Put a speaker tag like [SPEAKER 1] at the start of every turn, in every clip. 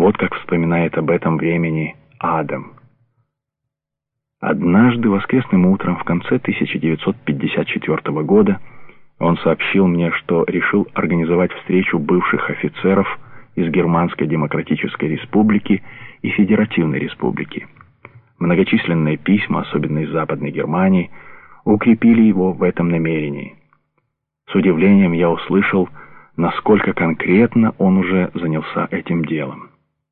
[SPEAKER 1] Вот как вспоминает об этом времени Адам. Однажды воскресным утром в конце 1954 года он сообщил мне, что решил организовать встречу бывших офицеров из Германской Демократической Республики и Федеративной Республики. Многочисленные письма, особенно из Западной Германии, укрепили его в этом намерении. С удивлением я услышал, насколько конкретно он уже занялся этим делом.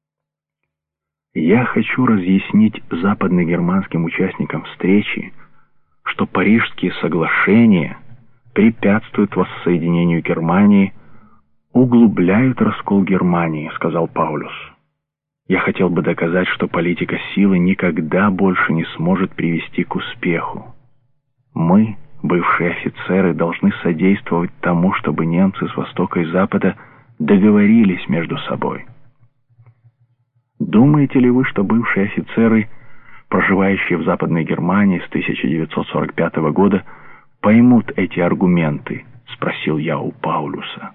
[SPEAKER 1] Я хочу разъяснить западногерманским участникам встречи, что Парижские соглашения препятствуют воссоединению Германии, углубляют раскол Германии, сказал Паулюс. Я хотел бы доказать, что политика силы никогда больше не сможет привести к успеху. Мы, бывшие офицеры, должны содействовать тому, чтобы немцы с Востока и Запада договорились между собой. Думаете ли вы, что бывшие офицеры, проживающие в Западной Германии с 1945 года, поймут эти аргументы? Спросил я у Паулюса.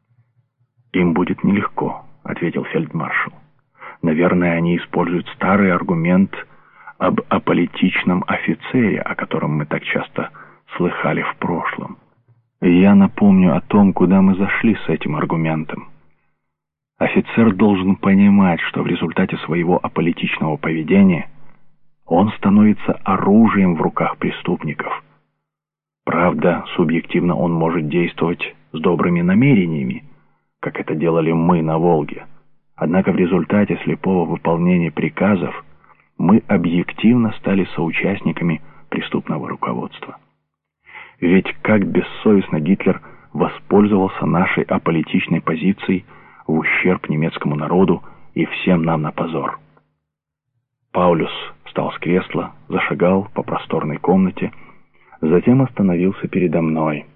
[SPEAKER 1] Им будет нелегко, ответил фельдмаршал. Наверное, они используют старый аргумент об аполитичном офицере, о котором мы так часто слыхали в прошлом. Я напомню о том, куда мы зашли с этим аргументом. Офицер должен понимать, что в результате своего аполитичного поведения он становится оружием в руках преступников. Правда, субъективно он может действовать с добрыми намерениями, как это делали мы на Волге. Однако в результате слепого выполнения приказов мы объективно стали соучастниками преступного руководства. Ведь как бессовестно Гитлер воспользовался нашей аполитичной позицией в ущерб немецкому народу и всем нам на позор. Паулюс встал с кресла, зашагал по просторной комнате, затем остановился передо мной.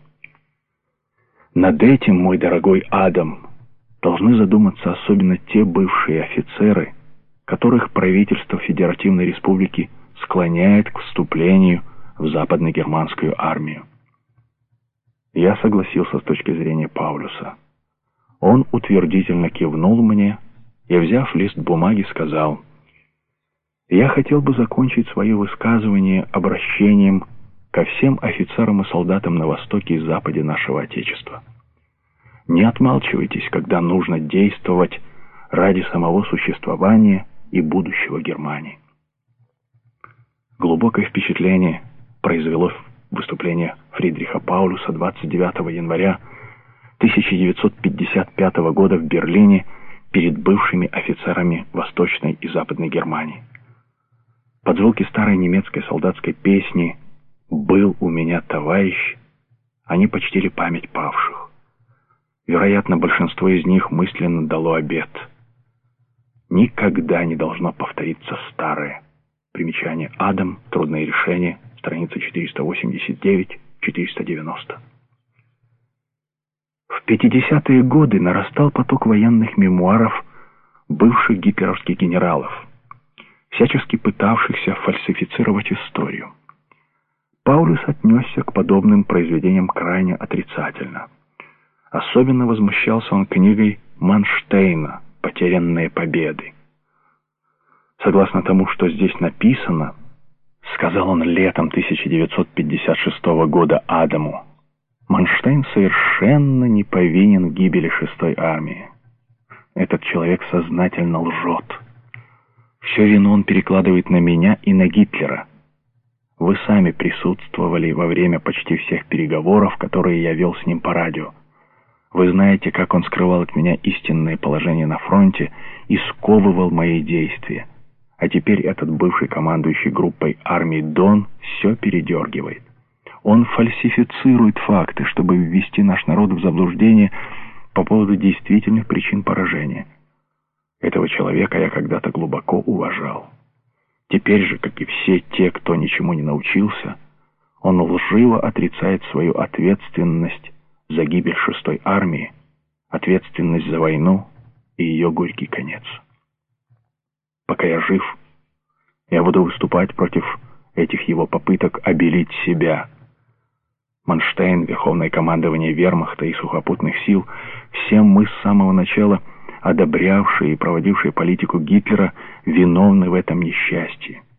[SPEAKER 1] Над этим, мой дорогой Адам, должны задуматься особенно те бывшие офицеры, которых правительство Федеративной Республики склоняет к вступлению в западно-германскую армию. Я согласился с точки зрения Паулюса. Он утвердительно кивнул мне и, взяв лист бумаги, сказал: «Я хотел бы закончить свое высказывание обращением ко всем офицерам и солдатам на востоке и западе нашего Отечества. Не отмалчивайтесь, когда нужно действовать ради самого существования и будущего Германии». Глубокое впечатление произвело выступление Фридриха Паулюса 29 января 1955 года в Берлине перед бывшими офицерами Восточной и Западной Германии. Под звуки старой немецкой солдатской песни «Был у меня товарищ» они почтили память павших. Вероятно, большинство из них мысленно дало обет: никогда не должно повториться старое. Примечание Адам, трудные решения, страница 489-490. В 50-е годы нарастал поток военных мемуаров бывших гитлеровских генералов, всячески пытавшихся фальсифицировать историю. Паулюс отнесся к подобным произведениям крайне отрицательно. Особенно возмущался он книгой Манштейна «Потерянные победы». Согласно тому, что здесь написано, сказал он летом 1956 года Адаму, Манштейн совершенно не повинен в гибели 6-й армии. Этот человек сознательно лжет. Все вину он перекладывает на меня и на Гитлера. Вы сами присутствовали во время почти всех переговоров, которые я вел с ним по радио. Вы знаете, как он скрывал от меня истинное положение на фронте и сковывал мои действия. А теперь этот бывший командующий группой армии Дон все передергивает. Он фальсифицирует факты, чтобы ввести наш народ в заблуждение по поводу действительных причин поражения. Этого человека я когда-то глубоко уважал. Теперь же, как и все те, кто ничему не научился, он лживо отрицает свою ответственность за гибель 6-й армии, ответственность за войну и ее горький конец. Пока я жив, я буду выступать против этих его попыток обелить себя. Манштейн, Верховное командование Вермахта и сухопутных сил, всем мы с самого начала одобрявшие и проводившие политику Гитлера, виновны в этом несчастье.